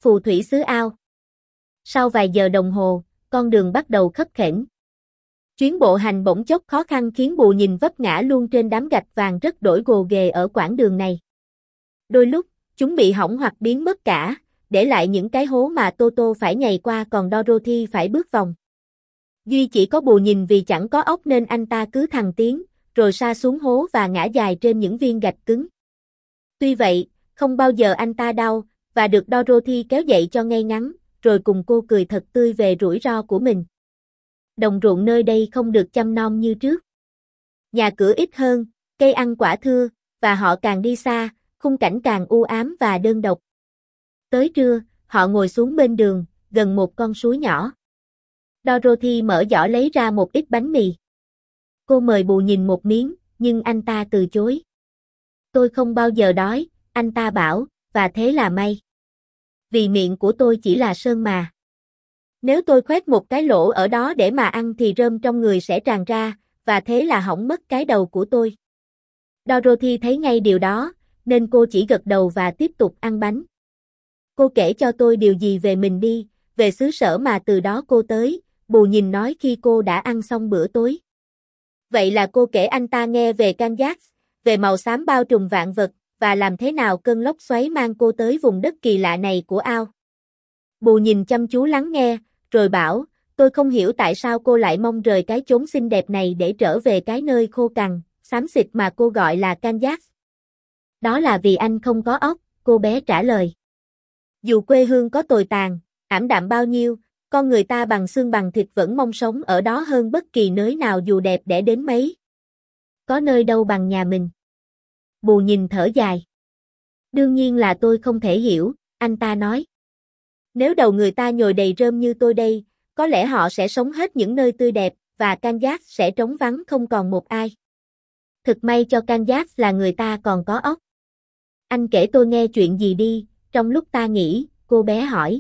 Phù thủy xứ ao. Sau vài giờ đồng hồ, con đường bắt đầu khấp khểnh. Chuyến bộ hành bỗng chốc khó khăn khiến Bù Nhìn vấp ngã luôn trên đám gạch vàng rất đổi gồ ghề ở quãng đường này. Đôi lúc, chúng bị hỏng hoặc biến mất cả, để lại những cái hố mà Toto phải nhảy qua còn Dorothy phải bước vòng. Duy chỉ có Bù Nhìn vì chẳng có óc nên anh ta cứ thăng tiến, rồi sa xuống hố và ngã dài trên những viên gạch cứng. Tuy vậy, không bao giờ anh ta đau, và được Dorothy kéo dậy cho ngay ngắn, rồi cùng cô cười thật tươi về rủi ro của mình. Đồng ruộng nơi đây không được chăm nom như trước. Nhà cửa ít hơn, cây ăn quả thưa, và họ càng đi xa, khung cảnh càng u ám và đơn độc. Tới trưa, họ ngồi xuống bên đường, gần một con suối nhỏ. Dorothy mở giỏ lấy ra một ít bánh mì. Cô mời Bù Nhìn một miếng, nhưng anh ta từ chối. Tôi không bao giờ đói, anh ta bảo, và thế là may. Vì miệng của tôi chỉ là sơn mà. Nếu tôi khoét một cái lỗ ở đó để mà ăn thì rơm trong người sẽ tràn ra, và thế là hỏng mất cái đầu của tôi. Dorothy thấy ngay điều đó, nên cô chỉ gật đầu và tiếp tục ăn bánh. Cô kể cho tôi điều gì về mình đi, về xứ sở mà từ đó cô tới, Bù Nhìn nói khi cô đã ăn xong bữa tối. Vậy là cô kể anh ta nghe về Kansas, về màu xám bao trùm vạn vật, và làm thế nào cơn lốc xoáy mang cô tới vùng đất kỳ lạ này của ao. Bù Nhìn chăm chú lắng nghe, rồi bảo, tôi không hiểu tại sao cô lại mong rời cái chốn xinh đẹp này để trở về cái nơi khô cằn, xám xịt mà cô gọi là Kansas. Đó là vì anh không có óc, cô bé trả lời. Dù quê hương có tồi tàn, ảm đạm bao nhiêu, con người ta bằng xương bằng thịt vẫn mong sống ở đó hơn bất kỳ nơi nào dù đẹp đẽ đến mấy. Có nơi đâu bằng nhà mình. Bù Nhìn thở dài. Đương nhiên là tôi không thể hiểu, anh ta nói. Nếu đầu người ta nhồi đầy rơm như tôi đây, có lẽ họ sẽ sống hết những nơi tươi đẹp, và Kansas sẽ trống vắng không còn một ai. Thực may cho Kansas là người ta còn có óc. Anh kể tôi nghe chuyện gì đi, trong lúc ta nghỉ, cô bé hỏi.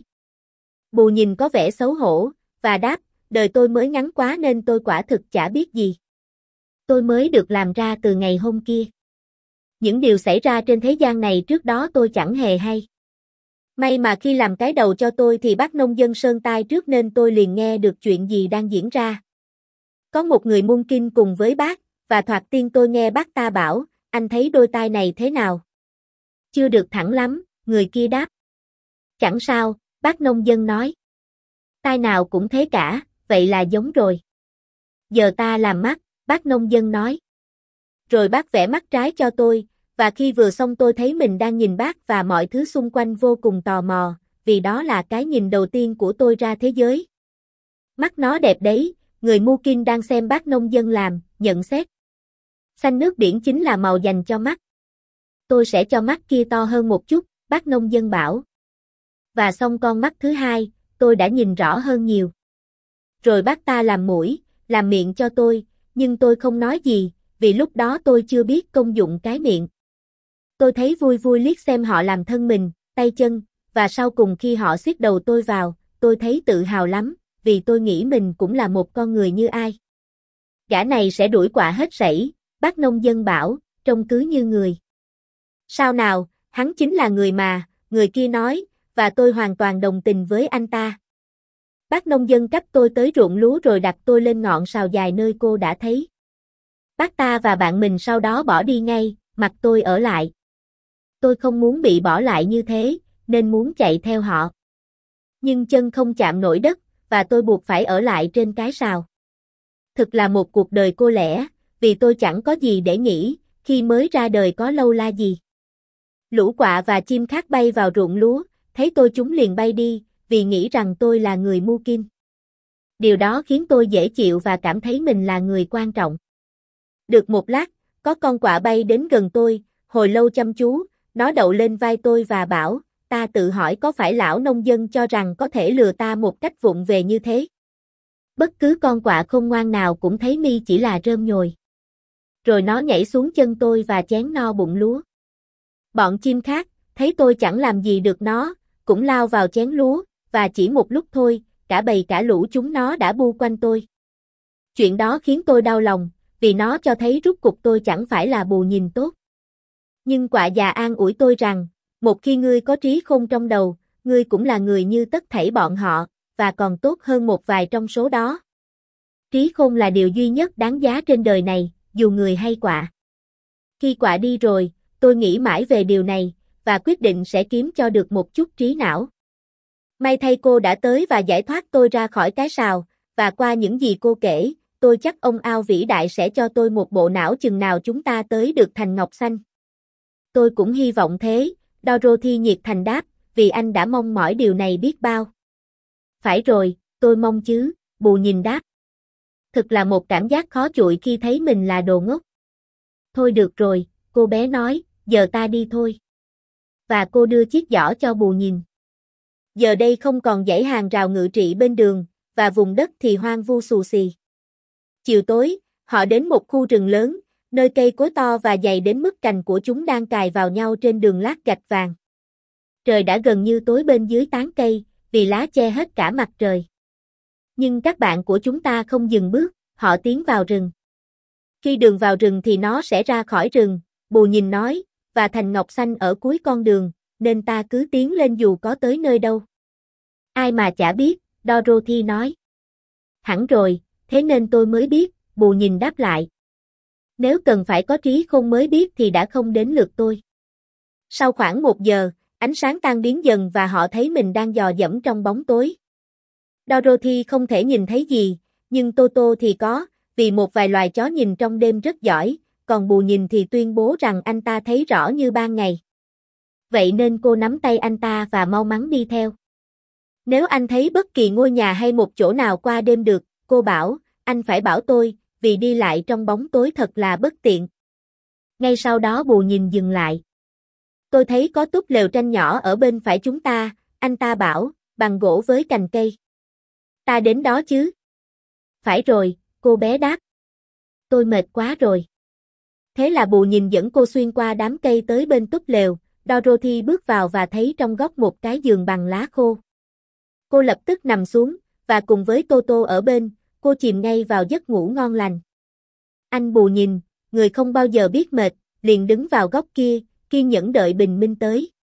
Bù Nhìn có vẻ xấu hổ, và đáp, đời tôi mới ngắn quá nên tôi quả thực chả biết gì. Tôi mới được làm ra từ ngày hôm kia. Những điều xảy ra trên thế gian này trước đó tôi chẳng hề hay. May mà khi làm cái đầu cho tôi thì bác nông dân sơn tai trước nên tôi liền nghe được chuyện gì đang diễn ra. Có một người môn kinh cùng với bác, và thoạt tiên tôi nghe bác ta bảo, anh thấy đôi tai này thế nào? Chưa được thẳng lắm, người kia đáp. Chẳng sao, bác nông dân nói. Tai nào cũng thế cả, vậy là giống rồi. Giờ ta làm mắt, bác nông dân nói. Rồi bác vẽ mắt trái cho tôi, và khi vừa xong tôi thấy mình đang nhìn bác và mọi thứ xung quanh vô cùng tò mò, vì đó là cái nhìn đầu tiên của tôi ra thế giới. Mắt nó đẹp đấy, người Mu Kinh đang xem bác nông dân làm, nhận xét. Xanh nước biển chính là màu dành cho mắt. Tôi sẽ cho mắt kia to hơn một chút, bác nông dân bảo. Và xong con mắt thứ hai, tôi đã nhìn rõ hơn nhiều. Rồi bác ta làm mũi, làm miệng cho tôi, nhưng tôi không nói gì, vì lúc đó tôi chưa biết công dụng cái miệng. Tôi thấy vui vui liếc xem họ làm thân mình, tay chân, và sau cùng khi họ siết đầu tôi vào, tôi thấy tự hào lắm, vì tôi nghĩ mình cũng là một con người như ai. Gã này sẽ đuổi quạ hết sảy, bác nông dân bảo, trông cứ như người. Sao nào, hắn chính là người mà, người kia nói, và tôi hoàn toàn đồng tình với anh ta. Bác nông dân cắp tôi tới ruộng lúa rồi đặt tôi lên ngọn sào dài nơi cô đã thấy. Bác ta và bạn mình sau đó bỏ đi ngay, mặc tôi ở lại. Tôi không muốn bị bỏ lại như thế, nên muốn chạy theo họ. Nhưng chân không chạm nổi đất, và tôi buộc phải ở lại trên cái sào. Thực là một cuộc đời cô lẻ, vì tôi chẳng có gì để nghĩ, khi mới ra đời có lâu la gì. Lũ quạ và chim khác bay vào ruộng lúa, thấy tôi chúng liền bay đi, vì nghĩ rằng tôi là người Mu Kinh. Điều đó khiến tôi dễ chịu và cảm thấy mình là người quan trọng. Được một lát, có con quạ bay đến gần tôi, hồi lâu chăm chú, nó đậu lên vai tôi và bảo, ta tự hỏi có phải lão nông dân cho rằng có thể lừa ta một cách vụng về như thế. Bất cứ con quạ khôn ngoan nào cũng thấy mi chỉ là rơm nhồi. Rồi nó nhảy xuống chân tôi và chén no bụng lúa. Bọn chim khác, thấy tôi chẳng làm gì được nó, cũng lao vào chén lúa, và chỉ một lúc thôi, cả bầy cả lũ chúng nó đã bu quanh tôi. Chuyện đó khiến tôi đau lòng, vì nó cho thấy rốt cuộc tôi chẳng phải là Bù Nhìn tốt. Nhưng quạ già an ủi tôi rằng, một khi ngươi có trí khôn trong đầu, ngươi cũng là người như tất thảy bọn họ, và còn tốt hơn một vài trong số đó. Trí khôn là điều duy nhất đáng giá trên đời này, dù người hay quạ. Khi quạ đi rồi, tôi nghĩ mãi về điều này, và quyết định sẽ kiếm cho được một chút trí não. May thay cô đã tới và giải thoát tôi ra khỏi cái sào, và qua những gì cô kể, tôi chắc ông Ao vĩ đại sẽ cho tôi một bộ não chừng nào chúng ta tới được thành Ngọc Xanh. Tôi cũng hy vọng thế, Dorothy nhiệt thành đáp, vì anh đã mong mỏi điều này biết bao. Phải rồi, tôi mong chứ, Bù Nhìn đáp. Thực là một cảm giác khó chịu khi thấy mình là đồ ngốc. Thôi được rồi, cô bé nói, giờ ta đi thôi. Và cô đưa chiếc giỏ cho Bù Nhìn. Giờ đây không còn dãy hàng rào ngự trị bên đường, và vùng đất thì hoang vu xù xì. Chiều tối, họ đến một khu rừng lớn, nơi cây cối to và dày đến mức cành của chúng đang cài vào nhau trên đường lát gạch vàng. Trời đã gần như tối bên dưới tán cây, vì lá che hết cả mặt trời. Nhưng các bạn của chúng ta không dừng bước, họ tiến vào rừng. Khi đường vào rừng thì nó sẽ ra khỏi rừng, Bù Nhìn nói, và thành Ngọc Xanh ở cuối con đường, nên ta cứ tiến lên dù có tới nơi đâu. Ai mà chả biết, Dorothy nói. Hẳn rồi, thế nên tôi mới biết, Bù Nhìn đáp lại. Nếu cần phải có trí khôn mới biết thì đã không đến lượt tôi. Sau khoảng 1 giờ, ánh sáng tan biến dần và họ thấy mình đang dò dẫm trong bóng tối. Dorothy không thể nhìn thấy gì, nhưng Toto thì có, vì một vài loài chó nhìn trong đêm rất giỏi, còn Bù Nhìn thì tuyên bố rằng anh ta thấy rõ như ban ngày. Vậy nên cô nắm tay anh ta và mau mắn đi theo. Nếu anh thấy bất kỳ ngôi nhà hay một chỗ nào qua đêm được, cô bảo, anh phải bảo tôi, vì đi lại trong bóng tối thật là bất tiện. Ngay sau đó Bù Nhìn dừng lại. Tôi thấy có túp lều tranh nhỏ ở bên phải chúng ta, anh ta bảo, bằng gỗ với cành cây. Ta đến đó chứ? Phải rồi, cô bé đáp. Tôi mệt quá rồi. Thế là Bù Nhìn dẫn cô xuyên qua đám cây tới bên túp lều, Dorothy bước vào và thấy trong góc một cái giường bằng lá khô. Cô lập tức nằm xuống, và cùng với Toto ở bên, cô chìm ngay vào giấc ngủ ngon lành. Anh Bù Nhìn, người không bao giờ biết mệt, liền đứng vào góc kia, kiên nhẫn đợi bình minh tới.